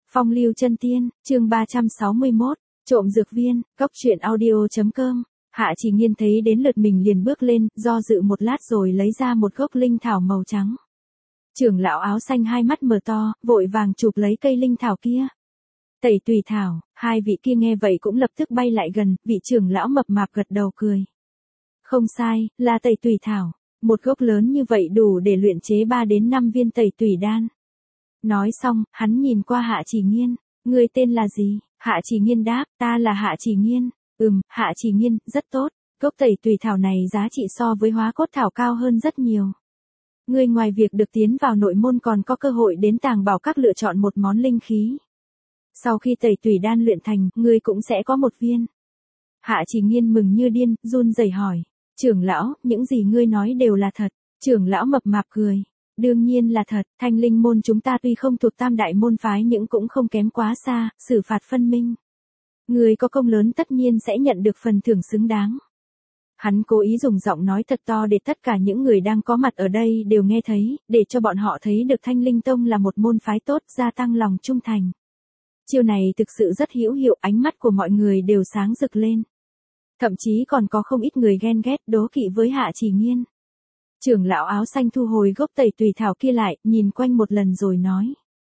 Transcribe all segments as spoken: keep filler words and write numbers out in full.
Phong lưu chân tiên, chương ba trăm sáu mươi mốt, trộm dược viên, góc truyện audio.com. Hạ Chỉ Nghiên thấy đến lượt mình liền bước lên, do dự một lát rồi lấy ra một gốc linh thảo màu trắng. Trưởng lão áo xanh hai mắt mở to, vội vàng chụp lấy cây linh thảo kia. Tẩy tùy thảo, hai vị kia nghe vậy cũng lập tức bay lại gần, vị trưởng lão mập mạp gật đầu cười. Không sai, là tẩy tùy thảo, một gốc lớn như vậy đủ để luyện chế ba đến năm viên tẩy tùy đan. Nói xong, hắn nhìn qua Hạ Chỉ Nghiên, ngươi tên là gì? Hạ Chỉ Nghiên đáp, ta là Hạ Chỉ Nghiên. Ừm, Hạ Chỉ Nghiên, rất tốt, gốc tẩy tùy thảo này giá trị so với hóa cốt thảo cao hơn rất nhiều. Ngươi ngoài việc được tiến vào nội môn còn có cơ hội đến tàng bảo các lựa chọn một món linh khí. Sau khi tẩy tùy đan luyện thành, ngươi cũng sẽ có một viên. Hạ Chỉ Nghiên mừng như điên, run rẩy hỏi, trưởng lão, những gì ngươi nói đều là thật? Trưởng lão mập mạp cười. Đương nhiên là thật, Thanh Linh môn chúng ta tuy không thuộc tam đại môn phái nhưng cũng không kém quá xa, xử phạt phân minh. Người có công lớn tất nhiên sẽ nhận được phần thưởng xứng đáng. Hắn cố ý dùng giọng nói thật to để tất cả những người đang có mặt ở đây đều nghe thấy, để cho bọn họ thấy được Thanh Linh Tông là một môn phái tốt, gia tăng lòng trung thành. Chiêu này thực sự rất hữu hiệu, ánh mắt của mọi người đều sáng rực lên. Thậm chí còn có không ít người ghen ghét, đố kỵ với Hạ Chỉ Nghiên. Trưởng lão áo xanh thu hồi gốc tẩy tùy thảo kia lại, nhìn quanh một lần rồi nói.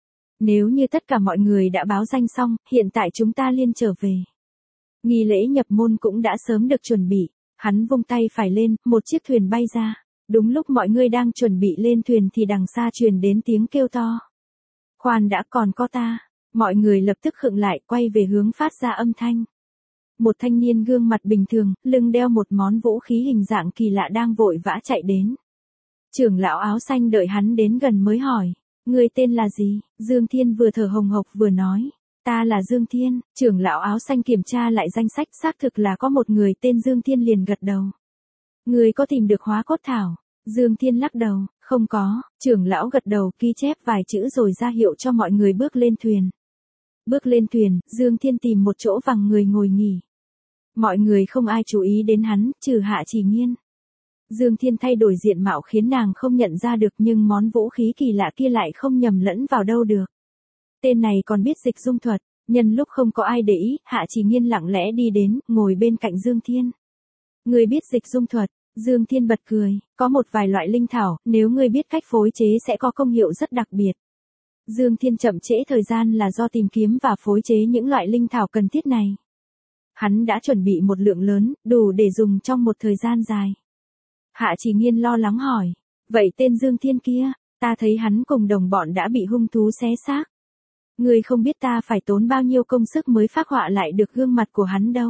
Nếu như tất cả mọi người đã báo danh xong, hiện tại chúng ta liên trở về. Nghi lễ nhập môn cũng đã sớm được chuẩn bị. Hắn vung tay phải lên, một chiếc thuyền bay ra. Đúng lúc mọi người đang chuẩn bị lên thuyền thì đằng xa truyền đến tiếng kêu to. Khoan đã, còn có ta. Mọi người lập tức khựng lại, quay về hướng phát ra âm thanh. Một thanh niên gương mặt bình thường, lưng đeo một món vũ khí hình dạng kỳ lạ đang vội vã chạy đến. Trưởng lão áo xanh đợi hắn đến gần mới hỏi, người tên là gì? Dương Thiên vừa thở hồng hộc vừa nói, ta là Dương Thiên. Trưởng lão áo xanh kiểm tra lại danh sách, xác thực là có một người tên Dương Thiên, liền gật đầu. Người có tìm được hóa cốt thảo? Dương Thiên lắc đầu, không có. Trưởng lão gật đầu, ghi chép vài chữ rồi ra hiệu cho mọi người bước lên thuyền. Bước lên thuyền, Dương Thiên tìm một chỗ vắng người ngồi nghỉ. Mọi người không ai chú ý đến hắn, trừ Hạ Chỉ Nghiên. Dương Thiên thay đổi diện mạo khiến nàng không nhận ra được, nhưng món vũ khí kỳ lạ kia lại không nhầm lẫn vào đâu được. Tên này còn biết dịch dung thuật. Nhân lúc không có ai để ý, Hạ Chỉ Nghiên lặng lẽ đi đến, ngồi bên cạnh Dương Thiên. Người biết dịch dung thuật? Dương Thiên bật cười, có một vài loại linh thảo, nếu ngươi biết cách phối chế sẽ có công hiệu rất đặc biệt. Dương Thiên chậm trễ thời gian là do tìm kiếm và phối chế những loại linh thảo cần thiết này. Hắn đã chuẩn bị một lượng lớn, đủ để dùng trong một thời gian dài. Hạ Chỉ Nghiên lo lắng hỏi, vậy tên Dương Thiên kia, ta thấy hắn cùng đồng bọn đã bị hung thú xé xác. Ngươi không biết ta phải tốn bao nhiêu công sức mới phác họa lại được gương mặt của hắn đâu.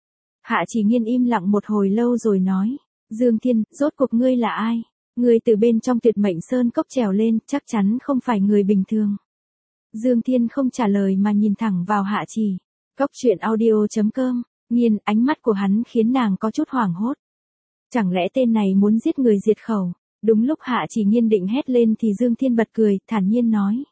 Hạ Chỉ Nghiên im lặng một hồi lâu rồi nói, Dương Thiên, rốt cuộc ngươi là ai? Ngươi từ bên trong Tuyệt Mệnh Sơn cốc trèo lên, chắc chắn không phải người bình thường. Dương Thiên không trả lời mà nhìn thẳng vào Hạ Chỉ. Góc truyện audio.com, Nghiên, ánh mắt của hắn khiến nàng có chút hoảng hốt. Chẳng lẽ tên này muốn giết người diệt khẩu? Đúng lúc Hạ Chỉ Nghiên định hét lên thì Dương Thiên bật cười, thản nhiên nói.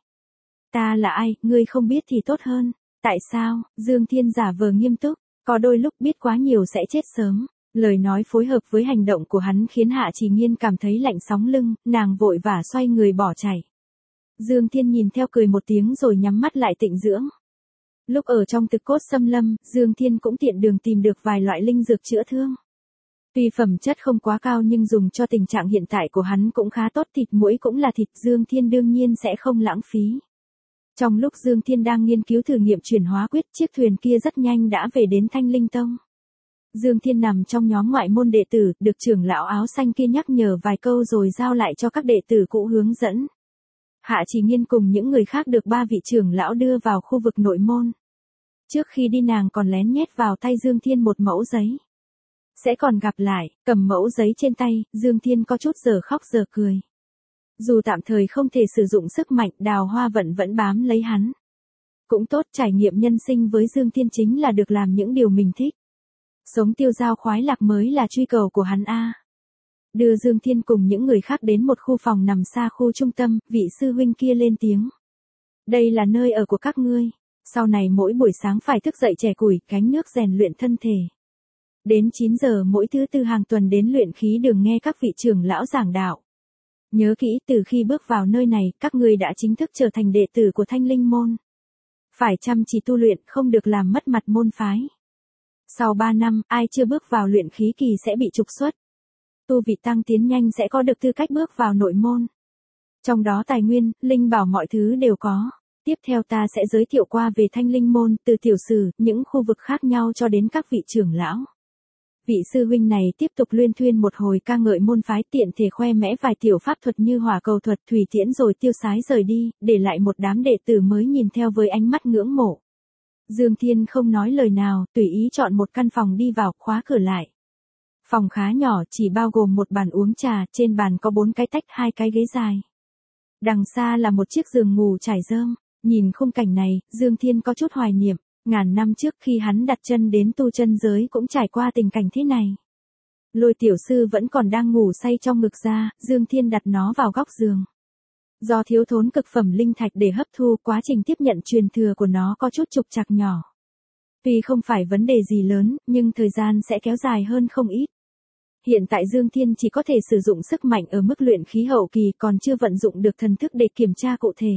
Ta là ai, ngươi không biết thì tốt hơn. Tại sao? Dương Thiên giả vờ nghiêm túc, có đôi lúc biết quá nhiều sẽ chết sớm. Lời nói phối hợp với hành động của hắn khiến Hạ Chỉ Nghiên cảm thấy lạnh sóng lưng, nàng vội vã xoay người bỏ chạy. Dương Thiên nhìn theo cười một tiếng rồi nhắm mắt lại tịnh dưỡng. Lúc ở trong Thực Cốt Xâm Lâm, Dương Thiên cũng tiện đường tìm được vài loại linh dược chữa thương. Tuy phẩm chất không quá cao nhưng dùng cho tình trạng hiện tại của hắn cũng khá tốt, thịt muỗi cũng là thịt, Dương Thiên đương nhiên sẽ không lãng phí. Trong lúc Dương Thiên đang nghiên cứu thử nghiệm chuyển hóa quyết, chiếc thuyền kia rất nhanh đã về đến Thanh Linh Tông. Dương Thiên nằm trong nhóm ngoại môn đệ tử, được trưởng lão áo xanh kia nhắc nhở vài câu rồi giao lại cho các đệ tử cũ hướng dẫn. Hạ Chỉ Nghiên cùng những người khác được ba vị trưởng lão đưa vào khu vực nội môn. Trước khi đi nàng còn lén nhét vào tay Dương Thiên một mẫu giấy. Sẽ còn gặp lại, cầm mẫu giấy trên tay, Dương Thiên có chút giờ khóc giờ cười. Dù tạm thời không thể sử dụng sức mạnh, Đào Hoa Vận vẫn bám lấy hắn. Cũng tốt, trải nghiệm nhân sinh với Dương Thiên chính là được làm những điều mình thích. Sống tiêu dao khoái lạc mới là truy cầu của hắn a. Đưa Dương Thiên cùng những người khác đến một khu phòng nằm xa khu trung tâm, vị sư huynh kia lên tiếng. Đây là nơi ở của các ngươi. Sau này mỗi buổi sáng phải thức dậy chẻ củi, gánh nước rèn luyện thân thể. Đến chín giờ mỗi thứ tư hàng tuần đến luyện khí đường nghe các vị trưởng lão giảng đạo. Nhớ kỹ, từ khi bước vào nơi này, các ngươi đã chính thức trở thành đệ tử của Thanh Linh môn. phải chăm chỉ tu luyện, không được làm mất mặt môn phái. Sau ba năm, ai chưa bước vào luyện khí kỳ sẽ bị trục xuất. Tu vị tăng tiến nhanh sẽ có được tư cách bước vào nội môn. Trong đó tài nguyên, linh bảo mọi thứ đều có. Tiếp theo ta sẽ giới thiệu qua về Thanh Linh môn, từ tiểu sử, những khu vực khác nhau cho đến các vị trưởng lão. Vị sư huynh này tiếp tục luyên thuyên một hồi ca ngợi môn phái, tiện thể khoe mẽ vài tiểu pháp thuật như hỏa cầu thuật, thủy tiễn rồi tiêu sái rời đi, để lại một đám đệ tử mới nhìn theo với ánh mắt ngưỡng mộ. Dương Thiên không nói lời nào, tùy ý chọn một căn phòng đi vào, khóa cửa lại. Phòng khá nhỏ, chỉ bao gồm một bàn uống trà, trên bàn có bốn cái tách, hai cái ghế dài. Đằng xa là một chiếc giường ngủ trải rơm. Nhìn khung cảnh này, Dương Thiên có chút hoài niệm, ngàn năm trước khi hắn đặt chân đến tu chân giới cũng trải qua tình cảnh thế này. Lôi tiểu sư vẫn còn đang ngủ say trong ngực ra, Dương Thiên đặt nó vào góc giường. Do thiếu thốn cực phẩm linh thạch để hấp thu, quá trình tiếp nhận truyền thừa của nó có chút trục trặc nhỏ. Tuy không phải vấn đề gì lớn, nhưng thời gian sẽ kéo dài hơn không ít. Hiện tại Dương Thiên chỉ có thể sử dụng sức mạnh ở mức luyện khí hậu kỳ, còn chưa vận dụng được thần thức để kiểm tra cụ thể.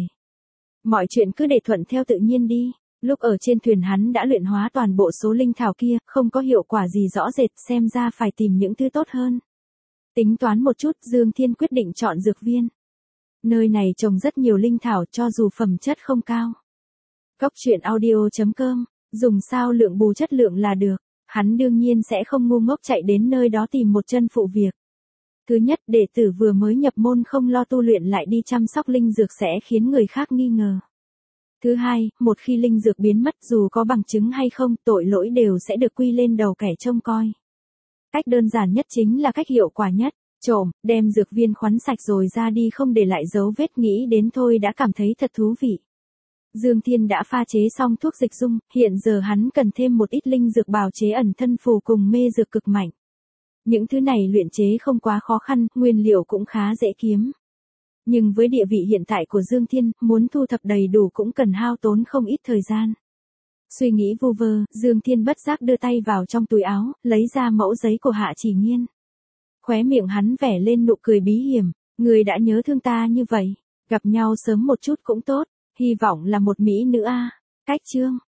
Mọi chuyện cứ để thuận theo tự nhiên đi. Lúc ở trên thuyền hắn đã luyện hóa toàn bộ số linh thảo kia, không có hiệu quả gì rõ rệt, xem ra phải tìm những thứ tốt hơn. Tính toán một chút, Dương Thiên quyết định chọn dược viên. Nơi này trồng rất nhiều linh thảo cho dù phẩm chất không cao. Cốc truyện audio chấm com, dùng sao lượng bù chất lượng là được. Hắn đương nhiên sẽ không ngu ngốc chạy đến nơi đó tìm một chân phụ việc. Thứ nhất, đệ tử vừa mới nhập môn không lo tu luyện lại đi chăm sóc linh dược sẽ khiến người khác nghi ngờ. Thứ hai, một khi linh dược biến mất dù có bằng chứng hay không, tội lỗi đều sẽ được quy lên đầu kẻ trông coi. Cách đơn giản nhất chính là cách hiệu quả nhất, trộm, đem dược viên khoắn sạch rồi ra đi không để lại dấu vết, nghĩ đến thôi đã cảm thấy thật thú vị. Dương Thiên đã pha chế xong thuốc dịch dung, hiện giờ hắn cần thêm một ít linh dược bào chế ẩn thân phù cùng mê dược cực mạnh. Những thứ này luyện chế không quá khó khăn, nguyên liệu cũng khá dễ kiếm. Nhưng với địa vị hiện tại của Dương Thiên, muốn thu thập đầy đủ cũng cần hao tốn không ít thời gian. Suy nghĩ vu vơ, Dương Thiên bất giác đưa tay vào trong túi áo, lấy ra mẫu giấy của Hạ Chỉ Nghiên. Khóe miệng hắn vẻ lên nụ cười bí hiểm, người đã nhớ thương ta như vậy, gặp nhau sớm một chút cũng tốt, hy vọng là một mỹ nữ a. Cách chương